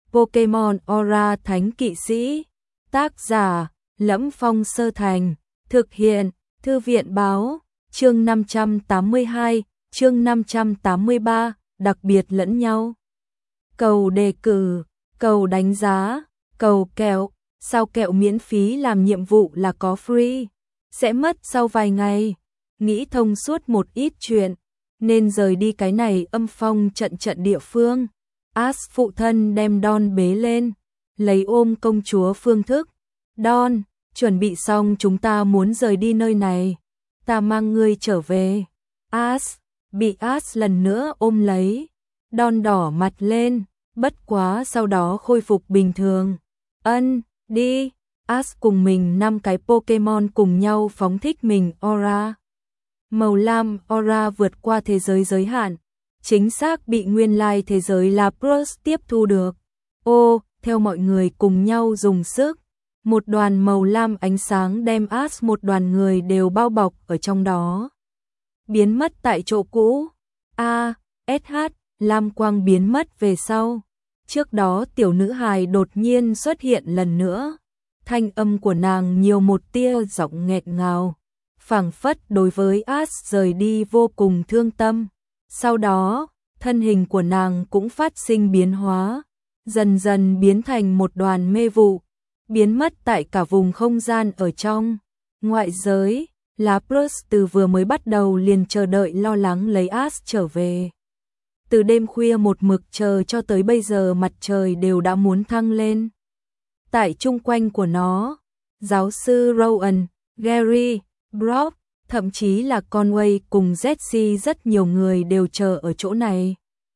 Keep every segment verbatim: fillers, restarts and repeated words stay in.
Pokemon Aura Thánh Kỵ Sĩ. Tác giả Lẫm Phong Sơ Thành. Thực hiện Thư viện Báo. Chương năm trăm tám mươi hai, chương năm trăm tám mươi ba, đặc biệt lẫn nhau. Cầu đề cử, cầu đánh giá, cầu kẹo. Sao kẹo miễn phí làm nhiệm vụ là có free? Sẽ mất sau vài ngày. Nghĩ thông suốt một ít chuyện, nên rời đi cái này âm phong trận trận địa phương. Ash phụ thân đem Dawn bế lên, lấy ôm công chúa phương thức. Dawn, chuẩn bị xong chúng ta muốn rời đi nơi này. Ta mang ngươi trở về. Ash, bị Ash lần nữa ôm lấy. Dawn đỏ mặt lên, bất quá sau đó khôi phục bình thường. Ân, đi. Ash cùng mình năm cái Pokemon cùng nhau phóng thích mình Aura. Màu lam Aura vượt qua thế giới giới hạn, chính xác bị nguyên lai thế giới Lapras tiếp thu được. Ô, theo mọi người cùng nhau dùng sức, một đoàn màu lam ánh sáng đem Ash một đoàn người đều bao bọc ở trong đó. Biến mất tại chỗ cũ. A, ét hát, lam quang biến mất về sau. Trước đó tiểu nữ hài đột nhiên xuất hiện lần nữa. Thanh âm của nàng nhiều một tia giọng nghẹt ngào, phảng phất đối với Ash rời đi vô cùng thương tâm. Sau đó, thân hình của nàng cũng phát sinh biến hóa, dần dần biến thành một đoàn mê vụ, biến mất tại cả vùng không gian ở trong ngoại giới. Lapras từ vừa mới bắt đầu liền chờ đợi lo lắng lấy Ash trở về. Từ đêm khuya một mực chờ cho tới bây giờ mặt trời đều đã muốn thăng lên. Tại chung quanh của nó, giáo sư Rowan, Gary, Brock, thậm chí là Conway cùng Jessie, rất nhiều người đều chờ ở chỗ này.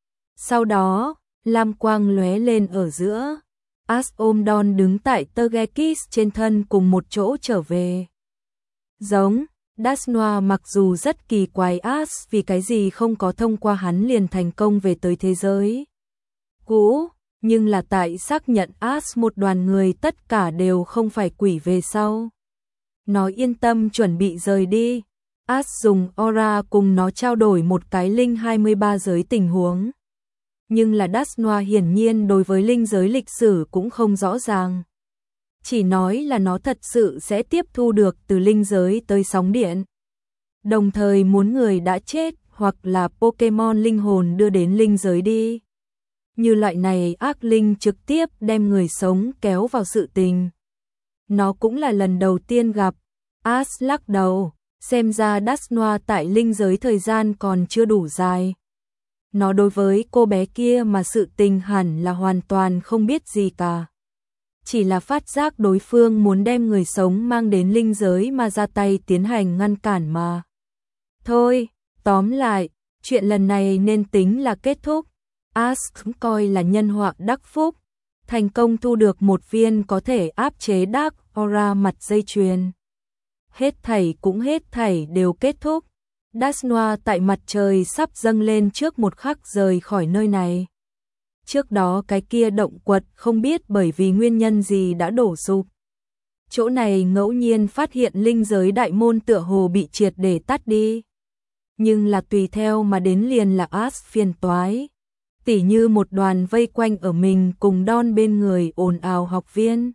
Sau đó, lam quang lóe lên ở giữa. Ash ôm Dawn đứng tại Togekiss trên thân cùng một chỗ trở về. Giống, Dusknoir mặc dù rất kỳ quái Ash vì cái gì không có thông qua hắn liền thành công về tới thế giới cũ, nhưng là tại xác nhận Ash một đoàn người tất cả đều không phải quỷ về sau. Nó yên tâm chuẩn bị rời đi. Ash dùng Aura cùng nó trao đổi một cái linh hai mươi ba giới tình huống. Nhưng là Dusknoir hiển nhiên đối với linh giới lịch sử cũng không rõ ràng. Chỉ nói là nó thật sự sẽ tiếp thu được từ linh giới tới sóng điện. Đồng thời muốn người đã chết hoặc là Pokemon linh hồn đưa đến linh giới đi. Như loại này ác linh trực tiếp đem người sống kéo vào sự tình. Nó cũng là lần đầu tiên gặp. Ash lắc đầu, xem ra Dusknoir tại linh giới thời gian còn chưa đủ dài. Nó đối với cô bé kia mà sự tình hẳn là hoàn toàn không biết gì cả. Chỉ là phát giác đối phương muốn đem người sống mang đến linh giới mà ra tay tiến hành ngăn cản mà. Thôi, tóm lại, chuyện lần này nên tính là kết thúc. Ash coi là nhân họa đắc phúc, thành công thu được một viên có thể áp chế Dark Aura mặt dây chuyền. Hết thảy cũng hết thảy đều kết thúc. Dusknoir tại mặt trời sắp dâng lên trước một khắc rời khỏi nơi này. Trước đó cái kia động quật không biết bởi vì nguyên nhân gì đã đổ sụp. Chỗ này ngẫu nhiên phát hiện linh giới đại môn tựa hồ bị triệt để tắt đi. Nhưng là tùy theo mà đến liền là Ash phiền toái. Tỉ như một đoàn vây quanh ở mình cùng Dawn bên người ồn ào học viên.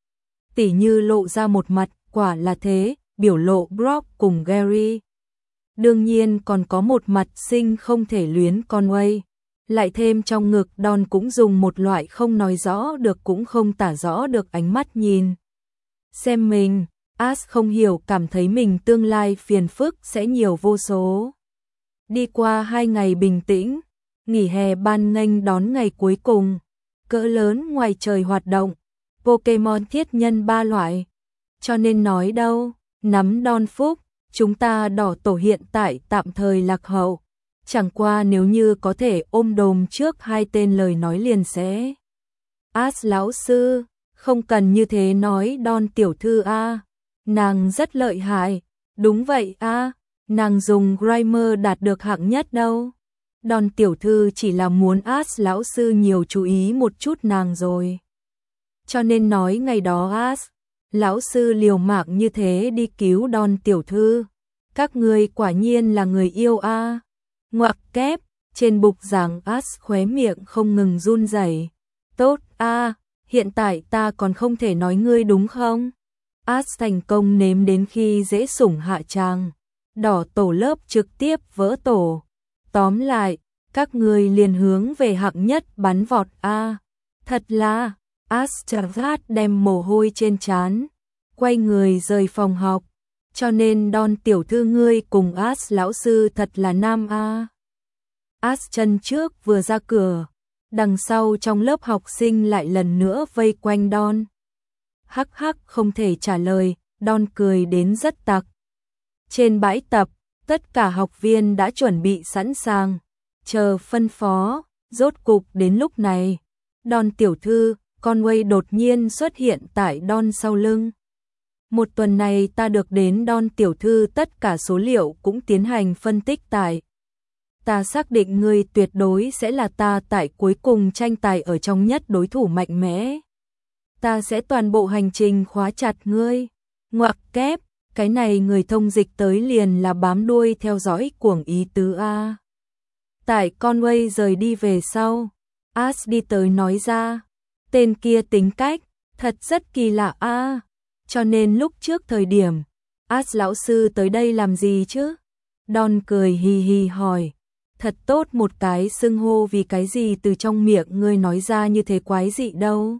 Tỉ như lộ ra một mặt, quả là thế, biểu lộ Brock cùng Gary. Đương nhiên còn có một mặt sinh không thể luyến Conway. Lại thêm trong ngực Dawn cũng dùng một loại không nói rõ được cũng không tả rõ được ánh mắt nhìn. Xem mình, Ash không hiểu cảm thấy mình tương lai phiền phức sẽ nhiều vô số. Đi qua hai ngày bình tĩnh, nghỉ hè ban nghênh đón ngày cuối cùng, cỡ lớn ngoài trời hoạt động, Pokemon thiết nhân ba loại. Cho nên nói đâu, nắm Dawn phúc, chúng ta đỏ tổ hiện tại tạm thời lạc hậu. Chẳng qua nếu như có thể ôm đồm trước hai tên lời nói liền sẽ. Ash lão sư, không cần như thế nói Dawn tiểu thư a, nàng rất lợi hại. Đúng vậy a, nàng dùng Grimer đạt được hạng nhất đâu. Dawn tiểu thư chỉ là muốn Ash lão sư nhiều chú ý một chút nàng rồi. Cho nên nói ngày đó Ash lão sư liều mạng như thế đi cứu Dawn tiểu thư. Các ngươi quả nhiên là người yêu a. Ngoặc kép, trên bục giảng Ash khóe miệng không ngừng run rẩy. Tốt, a, hiện tại ta còn không thể nói ngươi đúng không? As thành công nếm đến khi dễ sủng hạ tràng, đỏ tổ lớp trực tiếp vỡ tổ. Tóm lại, các ngươi liền hướng về hạng nhất bắn vọt a. Thật là, Astragat đem mồ hôi trên trán, quay người rời phòng học. Cho nên Don tiểu thư ngươi cùng As lão sư thật là nam a. As chân trước vừa ra cửa, đằng sau trong lớp học sinh lại lần nữa vây quanh Don. Hắc hắc không thể trả lời, Don cười đến rất tặc. Trên bãi tập, tất cả học viên đã chuẩn bị sẵn sàng, chờ phân phó. Rốt cục đến lúc này, Don tiểu thư, Conway đột nhiên xuất hiện tại Don sau lưng. Một tuần này ta được đến Don tiểu thư tất cả số liệu cũng tiến hành phân tích tại. Ta xác định ngươi tuyệt đối sẽ là ta tại cuối cùng tranh tài ở trong nhất đối thủ mạnh mẽ. Ta sẽ toàn bộ hành trình khóa chặt ngươi. Ngoặc kép, cái này người thông dịch tới liền là bám đuôi theo dõi cuồng ý tứ a. Tại Conway rời đi về sau, As đi tới nói ra, tên kia tính cách, thật rất kỳ lạ a. Cho nên lúc trước thời điểm, As lão sư tới đây làm gì chứ? Don cười hì hì hỏi, thật tốt một cái xưng hô vì cái gì từ trong miệng ngươi nói ra như thế quái dị đâu.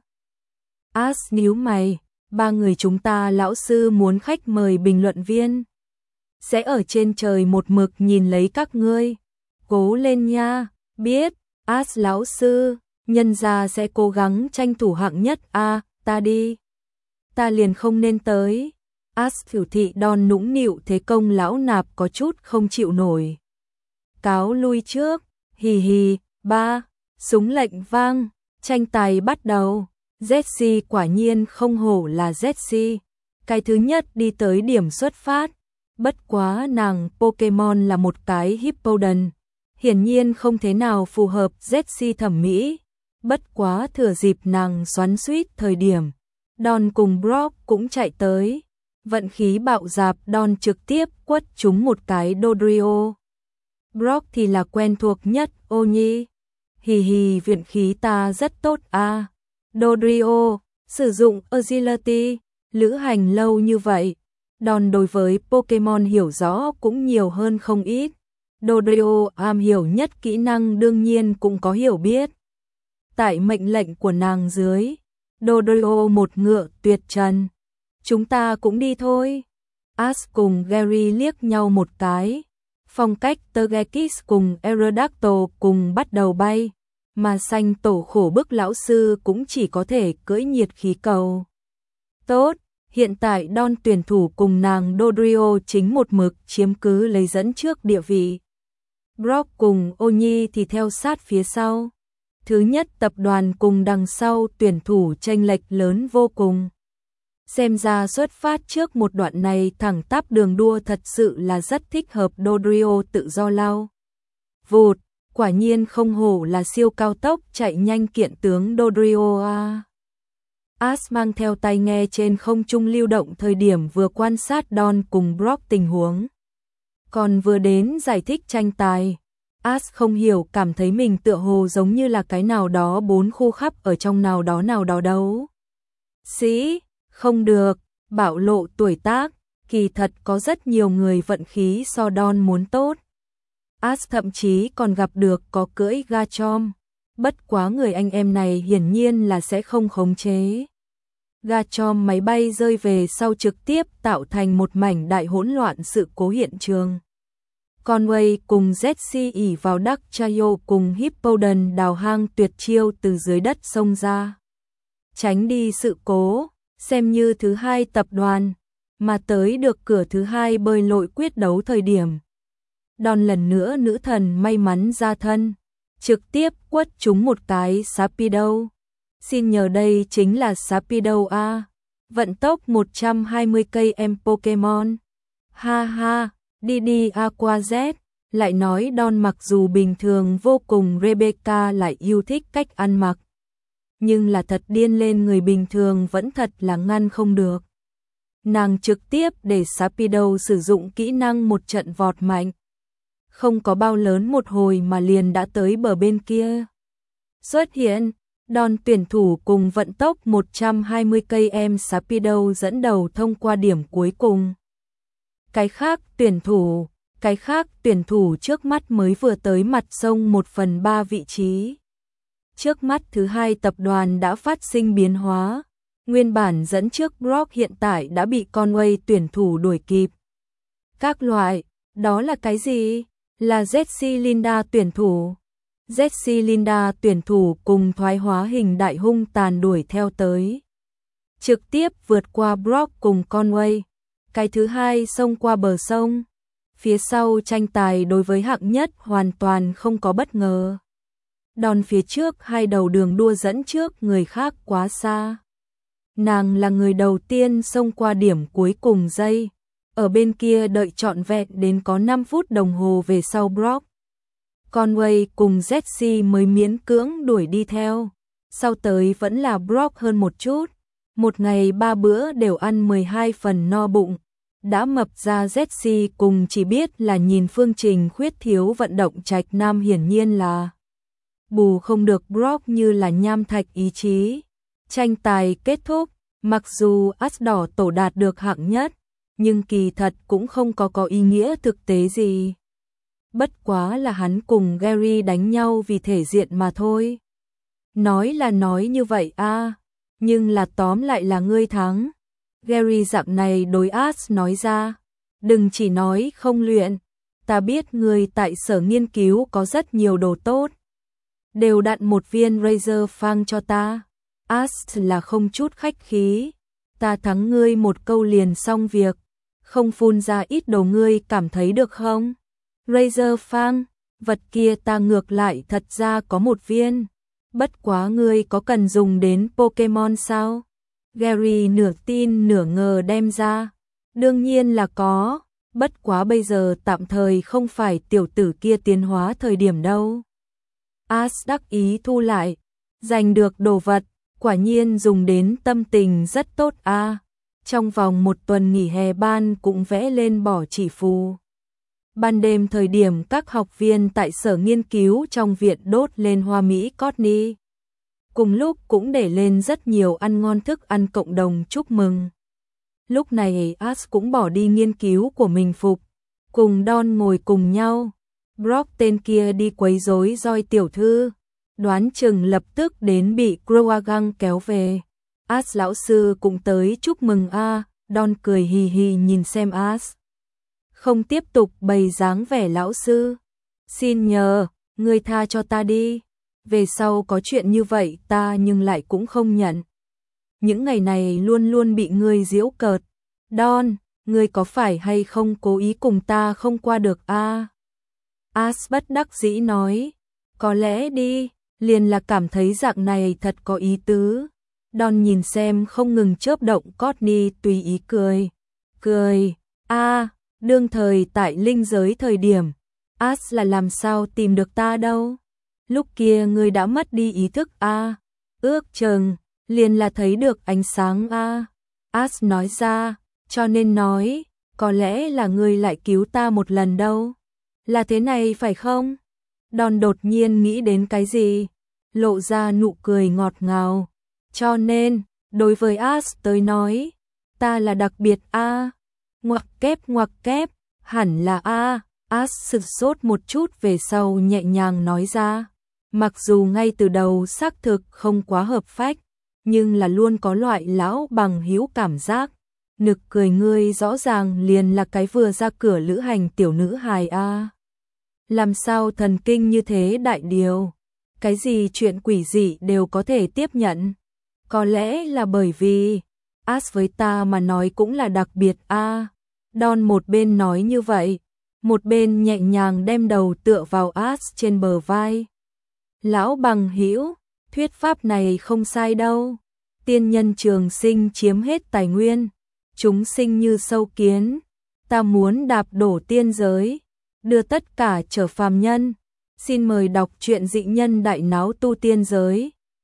As nhíu mày, ba người chúng ta lão sư muốn khách mời bình luận viên. Sẽ ở trên trời một mực nhìn lấy các ngươi. Cố lên nha, biết, As lão sư, nhân gia sẽ cố gắng tranh thủ hạng nhất a, à, ta đi. Ta liền không nên tới. As biểu thị Don nũng nịu thế công lão nạp có chút không chịu nổi. Cáo lui trước, hì hì, ba, súng lệnh vang, tranh tài bắt đầu. Jessie quả nhiên không hổ là Jessie. Cái thứ nhất đi tới điểm xuất phát. Bất quá nàng Pokemon là một cái Hippowdon. Hiển nhiên không thế nào phù hợp Jessie thẩm mỹ. Bất quá thừa dịp nàng xoắn xuýt thời điểm, Don cùng Brock cũng chạy tới. Vận khí bạo dạp, Don trực tiếp quất trúng một cái Dodrio. Brock thì là quen thuộc nhất, ô nhi. Hì hì, vận khí ta rất tốt a. À. Dodrio, sử dụng Agility, lữ hành lâu như vậy. Don đối với Pokemon hiểu rõ cũng nhiều hơn không ít. Dodrio am hiểu nhất kỹ năng đương nhiên cũng có hiểu biết. Tại mệnh lệnh của nàng dưới, Dodrio một ngựa tuyệt trần. Chúng ta cũng đi thôi. As cùng Gary liếc nhau một cái. Phong cách Togekiss cùng Aerodactyl cùng bắt đầu bay. Mà xanh tổ khổ bức lão sư cũng chỉ có thể cưỡi nhiệt khí cầu. Tốt, hiện tại Don tuyển thủ cùng nàng Dodrio chính một mực chiếm cứ lấy dẫn trước địa vị. Brock cùng Oni thì theo sát phía sau. Thứ nhất tập đoàn cùng đằng sau tuyển thủ chênh lệch lớn vô cùng. Xem ra xuất phát trước một đoạn này thẳng tắp đường đua thật sự là rất thích hợp Dodrio tự do lao. Vụt, quả nhiên không hổ là siêu cao tốc chạy nhanh kiện tướng Dodrio a. As mang theo tai nghe trên không trung lưu động thời điểm vừa quan sát Don cùng Brock tình huống. Còn vừa đến giải thích tranh tài. As không hiểu cảm thấy mình tựa hồ giống như là cái nào đó bốn khu khắp ở trong nào đó nào đó đấu. Sĩ, không được, bảo lộ tuổi tác, kỳ thật có rất nhiều người vận khí so Don muốn tốt. As thậm chí còn gặp được có cưỡi Garchomp, bất quá người anh em này hiển nhiên là sẽ không khống chế. Garchomp máy bay rơi về sau trực tiếp tạo thành một mảnh đại hỗn loạn sự cố hiện trường. Conway cùng Jessie ỉ vào đắc Chayo cùng Hippowdon đào hang tuyệt chiêu từ dưới đất xông ra. Tránh đi sự cố, xem như thứ hai tập đoàn, mà tới được cửa thứ hai bơi lội quyết đấu thời điểm. Don lần nữa nữ thần may mắn ra thân, trực tiếp quất trúng một cái Sharpedo. Xin nhờ đây chính là Sharpedo A, vận tốc một trăm hai mươi cây em Pokemon. Ha ha, đi đi Aqua Z, lại nói Don mặc dù bình thường vô cùng Rebecca lại yêu thích cách ăn mặc. Nhưng là thật điên lên người bình thường vẫn thật là ngăn không được. Nàng trực tiếp để Sharpedo sử dụng kỹ năng một trận vọt mạnh. Không có bao lớn một hồi mà liền đã tới bờ bên kia. Xuất hiện, Don tuyển thủ cùng vận tốc một trăm hai mươi ki lô mét Speedo dẫn đầu thông qua điểm cuối cùng. Cái khác tuyển thủ, cái khác tuyển thủ trước mắt mới vừa tới mặt sông một phần ba vị trí. Trước mắt thứ hai tập đoàn đã phát sinh biến hóa. Nguyên bản dẫn trước Brock hiện tại đã bị Conway tuyển thủ đuổi kịp. Các loại, đó là cái gì? Là Jesse Linda tuyển thủ. Jesse Linda tuyển thủ cùng thoái hóa hình đại hung tàn đuổi theo tới. Trực tiếp vượt qua Brock cùng Conway. Cái thứ hai xông qua bờ sông. Phía sau tranh tài đối với hạng nhất hoàn toàn không có bất ngờ. Đòn phía trước hai đầu đường đua dẫn trước người khác quá xa. Nàng là người đầu tiên xông qua điểm cuối cùng giây. Ở bên kia đợi trọn vẹn đến có năm phút đồng hồ về sau Brock. Conway cùng Jesse mới miễn cưỡng đuổi đi theo. Sau tới vẫn là Brock hơn một chút. Một ngày ba bữa đều ăn mười hai phần no bụng. Đã mập ra Jesse cùng chỉ biết là nhìn phương trình khuyết thiếu vận động trạch nam hiển nhiên là bù không được Brock như là nham thạch ý chí. Tranh tài kết thúc, mặc dù As đỏ tổ đạt được hạng nhất, nhưng kỳ thật cũng không có có ý nghĩa thực tế gì. Bất quá là hắn cùng Gary đánh nhau vì thể diện mà thôi. Nói là nói như vậy a, nhưng là tóm lại là ngươi thắng. Gary dạng này đối As nói ra, đừng chỉ nói không luyện, ta biết ngươi tại sở nghiên cứu có rất nhiều đồ tốt. Đều đặn một viên Razor Fang cho ta. As là không chút khách khí, ta thắng ngươi một câu liền xong việc, không phun ra ít đồ ngươi cảm thấy được không? Razor Fang, vật kia ta ngược lại thật ra có một viên, bất quá ngươi có cần dùng đến Pokemon sao? Gary nửa tin nửa ngờ đem ra, đương nhiên là có, bất quá bây giờ tạm thời không phải tiểu tử kia tiến hóa thời điểm đâu. As đắc ý thu lại, giành được đồ vật, quả nhiên dùng đến tâm tình rất tốt a. À, trong vòng một tuần nghỉ hè ban cũng vẽ lên bỏ chỉ phù. Ban đêm thời điểm các học viên tại sở nghiên cứu trong viện đốt lên hoa mỹ Courtney. Cùng lúc cũng để lên rất nhiều ăn ngon thức ăn cộng đồng chúc mừng. Lúc này As cũng bỏ đi nghiên cứu của mình phục, cùng Don ngồi cùng nhau. Brock tên kia đi quấy rối roi tiểu thư, đoán chừng lập tức đến bị Croagang kéo về. As lão sư cũng tới chúc mừng a. À, Don cười hì hì nhìn xem As. Không tiếp tục bày dáng vẻ lão sư. Xin nhờ, ngươi tha cho ta đi. Về sau có chuyện như vậy ta nhưng lại cũng không nhận. Những ngày này luôn luôn bị ngươi giễu cợt. Don, ngươi có phải hay không cố ý cùng ta không qua được a? À? As bất đắc dĩ nói, có lẽ đi, liền là cảm thấy dạng này thật có ý tứ. Don nhìn xem không ngừng chớp động Courtney tùy ý cười. Cười, a, à, đương thời tại linh giới thời điểm, As là làm sao tìm được ta đâu. Lúc kia ngươi đã mất đi ý thức a, à, ước chừng, liền là thấy được ánh sáng a. À. As nói ra, cho nên nói, có lẽ là ngươi lại cứu ta một lần đâu. Là thế này phải không? Don đột nhiên nghĩ đến cái gì, lộ ra nụ cười ngọt ngào. Cho nên, đối với As tới nói, ta là đặc biệt a. À. Ngoặc kép ngoặc kép, hẳn là a. À. As sửng sốt một chút về sau nhẹ nhàng nói ra. Mặc dù ngay từ đầu xác thực không quá hợp phách, nhưng là luôn có loại lão bằng hữu cảm giác. Nực cười ngươi rõ ràng liền là cái vừa ra cửa lữ hành tiểu nữ hài a. À. Làm sao thần kinh như thế đại điều, cái gì chuyện quỷ dị đều có thể tiếp nhận. Có lẽ là bởi vì As với ta mà nói cũng là đặc biệt a. À. Don một bên nói như vậy, một bên nhẹ nhàng đem đầu tựa vào As trên bờ vai. Lão bằng hữu, thuyết pháp này không sai đâu. Tiên nhân trường sinh chiếm hết tài nguyên, chúng sinh như sâu kiến, ta muốn đạp đổ tiên giới, đưa tất cả trở phàm nhân. Xin mời đọc truyện Dị Nhân Đại Náo Tu Tiên Giới.